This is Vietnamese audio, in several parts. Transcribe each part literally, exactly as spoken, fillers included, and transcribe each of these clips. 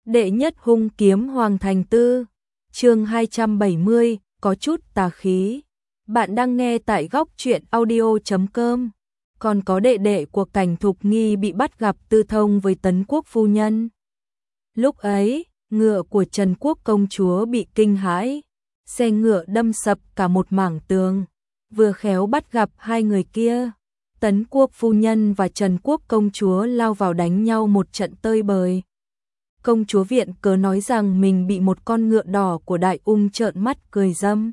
Đệ nhất hung kiếm Hoàng Thành Tư, chương hai trăm bảy mươi, có chút tà khí. Bạn đang nghe tại góc truyện audio chấm com. Còn có đệ đệ của Cảnh Thục Nghi bị bắt gặp tư thông với Tấn Quốc phu nhân. Lúc ấy, ngựa của Trần Quốc công chúa bị kinh hãi, xe ngựa đâm sập cả một mảng tường, vừa khéo bắt gặp hai người kia. Tấn Quốc phu nhân và Trần Quốc công chúa lao vào đánh nhau một trận tơi bời. Công chúa viện cớ nói rằng mình bị một con ngựa đỏ của Đại Ung trợn mắt cười dâm.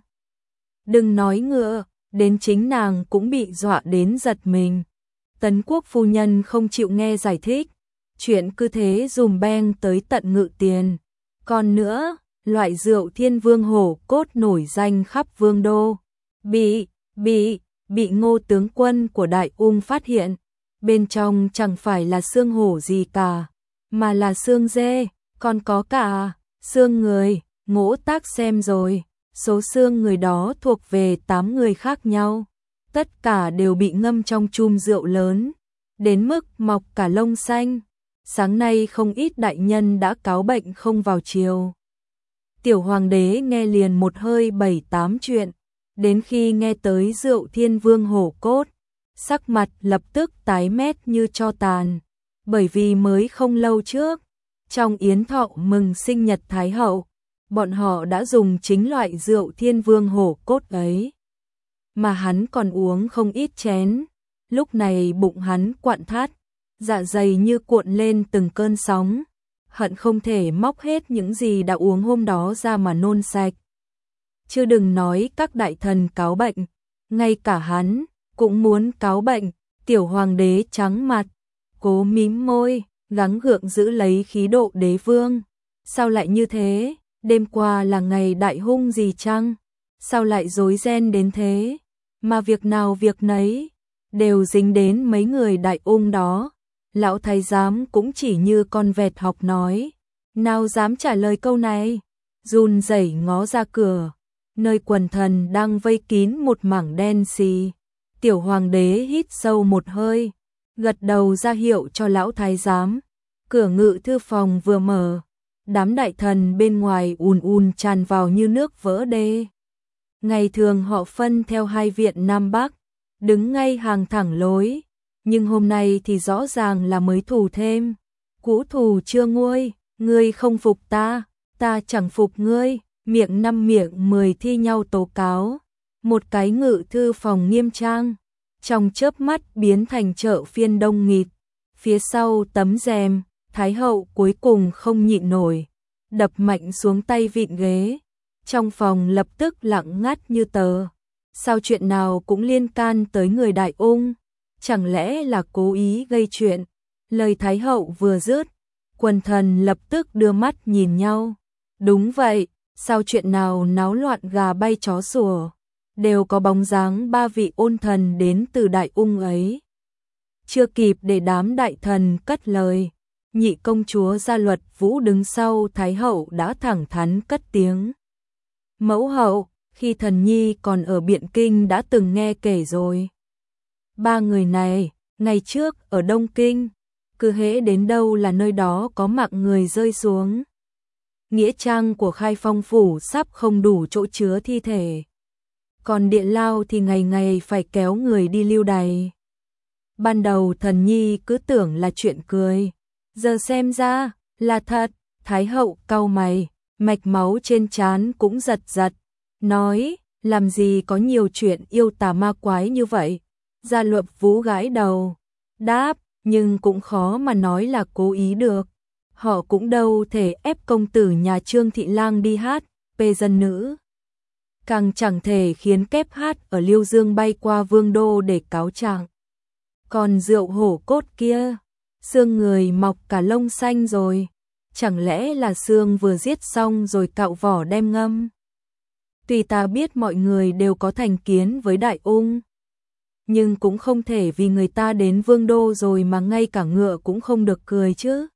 Đừng nói ngựa, đến chính nàng cũng bị dọa đến giật mình. Tấn Quốc phu nhân không chịu nghe giải thích, chuyện cứ thế dùm beng tới tận Ngự Tiền. Còn nữa, loại rượu Thiên Vương hổ cốt nổi danh khắp vương đô, bị, bị, bị Ngô tướng quân của Đại Ung phát hiện. Bên trong chẳng phải là xương hổ gì cả, mà là xương dê, còn có cả xương người. Ngỗ Tác xem rồi, số xương người đó thuộc về tám người khác nhau. Tất cả đều bị ngâm trong chum rượu lớn, đến mức mọc cả lông xanh. Sáng nay không ít đại nhân đã cáo bệnh không vào chiều. Tiểu hoàng đế nghe liền một hơi bảy tám chuyện, đến khi nghe tới rượu Thiên Vương hổ cốt, sắc mặt lập tức tái mét như tro tàn, bởi vì mới không lâu trước, trong yến thọ mừng sinh nhật Thái hậu, bọn họ đã dùng chính loại rượu Thiên Vương hổ cốt ấy. Mà hắn còn uống không ít chén, lúc này bụng hắn quặn thắt, dạ dày như cuộn lên từng cơn sóng, hận không thể móc hết những gì đã uống hôm đó ra mà nôn sạch. Chứ đừng nói các đại thần cáo bệnh, ngay cả hắn cũng muốn cáo bệnh. Tiểu hoàng đế trắng mặt, cố mím môi, gắng gượng giữ lấy khí độ đế vương. Sao lại như thế? Đêm qua là ngày đại hung gì chăng? Sao lại rối ren đến thế? Mà việc nào việc nấy đều dính đến mấy người Đại Ung đó. Lão thái giám cũng chỉ như con vẹt học nói, nào dám trả lời câu này. Run rẩy ngó ra cửa, nơi quần thần đang vây kín một mảng đen xì. Tiểu hoàng đế hít sâu một hơi, gật đầu ra hiệu cho lão thái giám. Cửa ngự thư phòng vừa mở, đám đại thần bên ngoài ùn ùn tràn vào như nước vỡ đê. Ngày thường họ phân theo hai viện Nam Bắc, đứng ngay hàng thẳng lối, nhưng hôm nay thì rõ ràng là mới thù thêm. Cũ thù chưa nguôi, ngươi không phục ta, ta chẳng phục ngươi, miệng năm miệng mười thi nhau tố cáo. Một cái ngự thư phòng nghiêm trang, trong chớp mắt biến thành chợ phiên đông nghịt. Phía sau tấm rèm, Thái hậu cuối cùng không nhịn nổi, đập mạnh xuống tay vịn ghế. Trong phòng lập tức lặng ngắt như tờ. Sao chuyện nào cũng liên can tới người Đại Ung? Chẳng lẽ là cố ý gây chuyện? Lời Thái hậu vừa dứt, quần thần lập tức đưa mắt nhìn nhau. Đúng vậy, sao chuyện nào náo loạn gà bay chó sủa, đều có bóng dáng ba vị ôn thần đến từ Đại Ung ấy. Chưa kịp để đám đại thần cất lời, nhị công chúa Gia Luật Vũ đứng sau Thái hậu đã thẳng thắn cất tiếng. Mẫu hậu, khi thần nhi còn ở Biện Kinh đã từng nghe kể rồi. Ba người này, ngày trước ở Đông Kinh, cứ hễ đến đâu là nơi đó có mạng người rơi xuống. Nghĩa trang của Khai Phong phủ sắp không đủ chỗ chứa thi thể, còn địa lao thì ngày ngày phải kéo người đi lưu đày. Ban đầu thần nhi cứ tưởng là chuyện cười, giờ xem ra là thật. Thái hậu cau mày, mạch máu trên trán cũng giật giật, nói, làm gì có nhiều chuyện yêu tà ma quái như vậy. Gia Luật Vũ gãi đầu, đáp, nhưng cũng khó mà nói là cố ý được. Họ cũng đâu thể ép công tử nhà Trương Thị Lang đi hát, pê dân nữ. Càng chẳng thể khiến kép hát ở Liêu Dương bay qua vương đô để cáo trạng. Còn rượu hổ cốt kia, xương người mọc cả lông xanh rồi, chẳng lẽ là xương vừa giết xong rồi cạo vỏ đem ngâm? Tuy ta biết mọi người đều có thành kiến với Đại Ung, nhưng cũng không thể vì người ta đến vương đô rồi mà ngay cả ngựa cũng không được cười chứ.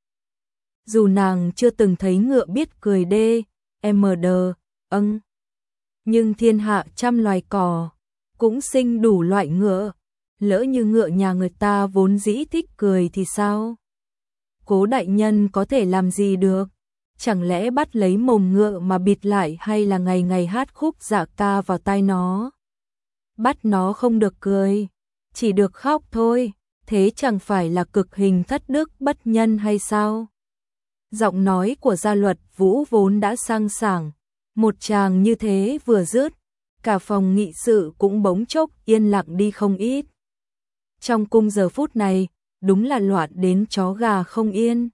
Dù nàng chưa từng thấy ngựa biết cười đê, em đờ, âng. Nhưng thiên hạ trăm loài cỏ, cũng sinh đủ loại ngựa. Lỡ như ngựa nhà người ta vốn dĩ thích cười thì sao? Cố đại nhân có thể làm gì được? chẳng lẽ bắt lấy mồm ngựa mà bịt lại, hay là ngày ngày hát khúc dạ ca vào tai nó? Bắt nó không được cười, chỉ được khóc thôi, thế chẳng phải là cực hình thất đức bất nhân hay sao? Giọng nói của Gia Luật Vũ vốn đã sang sảng, một tràng như thế vừa dứt, cả phòng nghị sự cũng bỗng chốc yên lặng đi không ít. Trong cung giờ phút này, đúng là loạn đến chó gà không yên.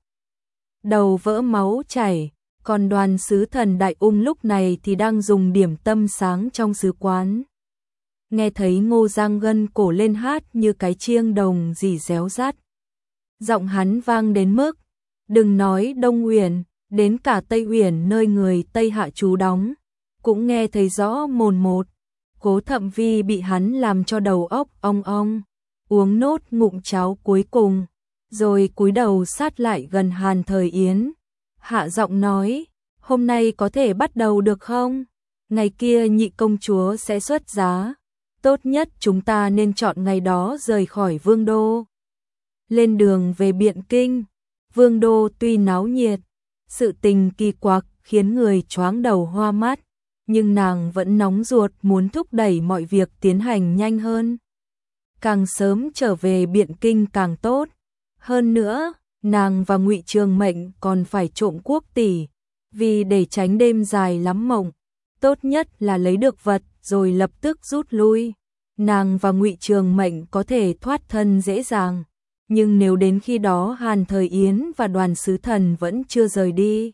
Đầu vỡ máu chảy, còn đoàn sứ thần Đại Ung lúc này thì đang dùng điểm tâm sáng trong sứ quán. Nghe thấy Ngô Giang gân cổ lên hát như cái chiêng đồng rỉ réo rắt. Giọng hắn vang đến mức, đừng nói Đông Uyển, đến cả Tây Uyển nơi người Tây Hạ trú đóng, cũng nghe thấy rõ mồn một. Cố Thậm Vi bị hắn làm cho đầu óc ong ong, uống nốt ngụm cháo cuối cùng, rồi cúi đầu sát lại gần Hàn Thời Yến. Hạ giọng nói, hôm nay có thể bắt đầu được không? Ngày kia nhị công chúa sẽ xuất giá, tốt nhất chúng ta nên chọn ngày đó rời khỏi Vương Đô. Lên đường về Biện Kinh, Vương Đô tuy náo nhiệt, sự tình kỳ quặc khiến người choáng đầu hoa mắt, nhưng nàng vẫn nóng ruột muốn thúc đẩy mọi việc tiến hành nhanh hơn. Càng sớm trở về Biện Kinh càng tốt. Hơn nữa, nàng và Ngụy Trường Mệnh còn phải trộm quốc tỷ, vì để tránh đêm dài lắm mộng, tốt nhất là lấy được vật rồi lập tức rút lui. Nàng và Ngụy Trường Mệnh có thể thoát thân dễ dàng, nhưng nếu đến khi đó Hàn Thời Yến và đoàn sứ thần vẫn chưa rời đi,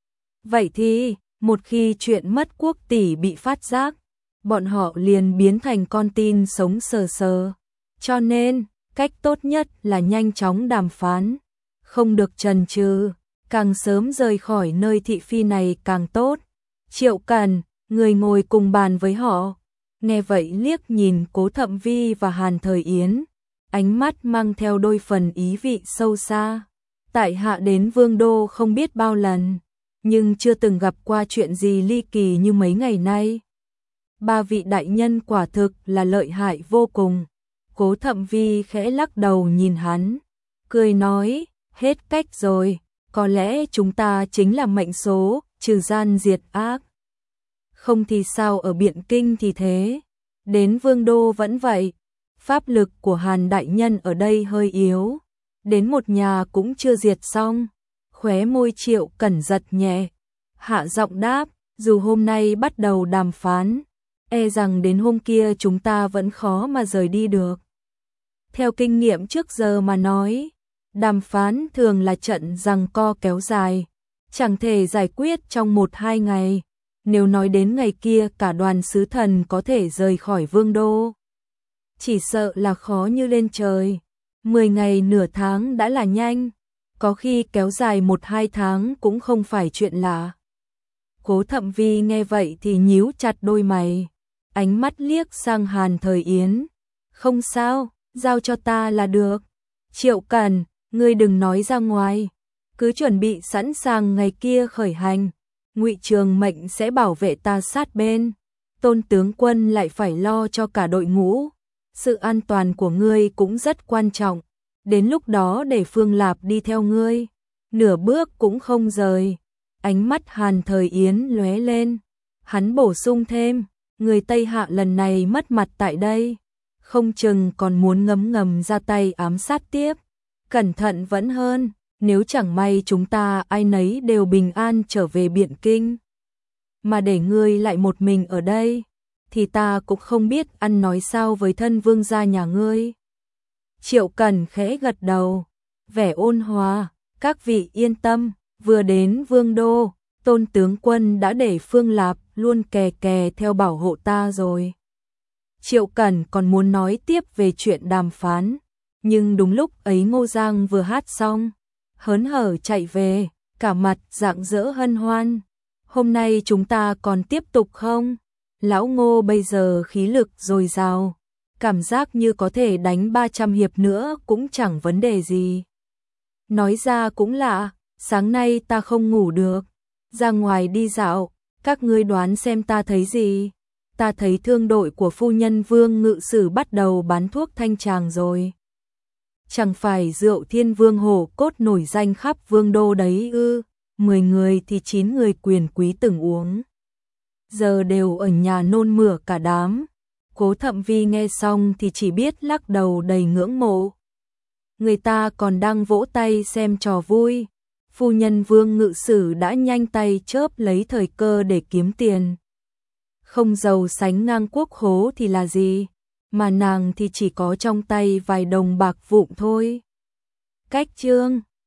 vậy thì một khi chuyện mất quốc tỷ bị phát giác, bọn họ liền biến thành con tin sống sờ sờ. Cho nên, cách tốt nhất là nhanh chóng đàm phán, không được chần chừ, càng sớm rời khỏi nơi thị phi này càng tốt. Triệu Cần, người ngồi cùng bàn với họ, nghe vậy liếc nhìn Cố Thậm Vi và Hàn Thời Yến, ánh mắt mang theo đôi phần ý vị sâu xa. Tại hạ đến Vương Đô không biết bao lần, nhưng chưa từng gặp qua chuyện gì ly kỳ như mấy ngày nay. Ba vị đại nhân quả thực là lợi hại vô cùng. Cố Thậm Vi khẽ lắc đầu nhìn hắn, cười nói, hết cách rồi, có lẽ chúng ta chính là mệnh số, trừ gian diệt ác. Không thì sao ở Biện Kinh thì thế, đến Vương Đô vẫn vậy, pháp lực của Hàn đại nhân ở đây hơi yếu, đến một nhà cũng chưa diệt xong. Khóe môi Triệu Cẩn giật nhẹ, hạ giọng đáp, dù hôm nay bắt đầu đàm phán, e rằng đến hôm kia chúng ta vẫn khó mà rời đi được. Theo kinh nghiệm trước giờ mà nói, đàm phán thường là trận giằng co kéo dài, chẳng thể giải quyết trong một hai ngày. Nếu nói đến ngày kia cả đoàn sứ thần có thể rời khỏi Vương Đô, chỉ sợ là khó như lên trời. Mười ngày nửa tháng đã là nhanh, có khi kéo dài một hai tháng cũng không phải chuyện lạ. Cố Thậm Vi nghe vậy thì nhíu chặt đôi mày, ánh mắt liếc sang Hàn Thời Yến. Không sao, giao cho ta là được. Triệu Cần, ngươi đừng nói ra ngoài, cứ chuẩn bị sẵn sàng ngày kia khởi hành. Ngụy Trường Mệnh sẽ bảo vệ ta sát bên, Tôn tướng quân lại phải lo cho cả đội ngũ. Sự an toàn của ngươi cũng rất quan trọng, đến lúc đó để Phương Lạp đi theo ngươi, nửa bước cũng không rời. Ánh mắt Hàn Thời Yến lóe lên, hắn bổ sung thêm, người Tây Hạ lần này mất mặt tại đây, không chừng còn muốn ngấm ngầm ra tay ám sát tiếp. Cẩn thận vẫn hơn, nếu chẳng may chúng ta ai nấy đều bình an trở về Biện Kinh, mà để ngươi lại một mình ở đây, thì ta cũng không biết ăn nói sao với thân vương gia nhà ngươi. Triệu Cần khẽ gật đầu, vẻ ôn hòa, các vị yên tâm, vừa đến Vương Đô, Tôn tướng quân đã để Phương Lạp luôn kè kè theo bảo hộ ta rồi. Triệu Cần còn muốn nói tiếp về chuyện đàm phán, nhưng đúng lúc ấy Ngô Giang vừa hát xong, hớn hở chạy về, cả mặt rạng rỡ hân hoan. Hôm nay chúng ta còn tiếp tục không? Lão Ngô bây giờ khí lực dồi dào, cảm giác như có thể đánh ba trăm hiệp nữa cũng chẳng vấn đề gì. Nói ra cũng lạ, sáng nay ta không ngủ được, ra ngoài đi dạo, các ngươi đoán xem ta thấy gì? Ta thấy thương đội của phu nhân Vương Ngự Sử bắt đầu bán thuốc thanh tràng rồi. Chẳng phải rượu Thiên Vương hổ cốt nổi danh khắp Vương Đô đấy ư? mười người thì chín người quyền quý từng uống. Giờ đều ở nhà nôn mửa cả đám. Cố Thậm Vi nghe xong thì chỉ biết lắc đầu đầy ngưỡng mộ. Người ta còn đang vỗ tay xem trò vui. Phu nhân Vương Ngự Sử đã nhanh tay chớp lấy thời cơ để kiếm tiền. Không giàu sánh ngang quốc hố thì là gì, mà nàng thì chỉ có trong tay vài đồng bạc vụn thôi. Cách chương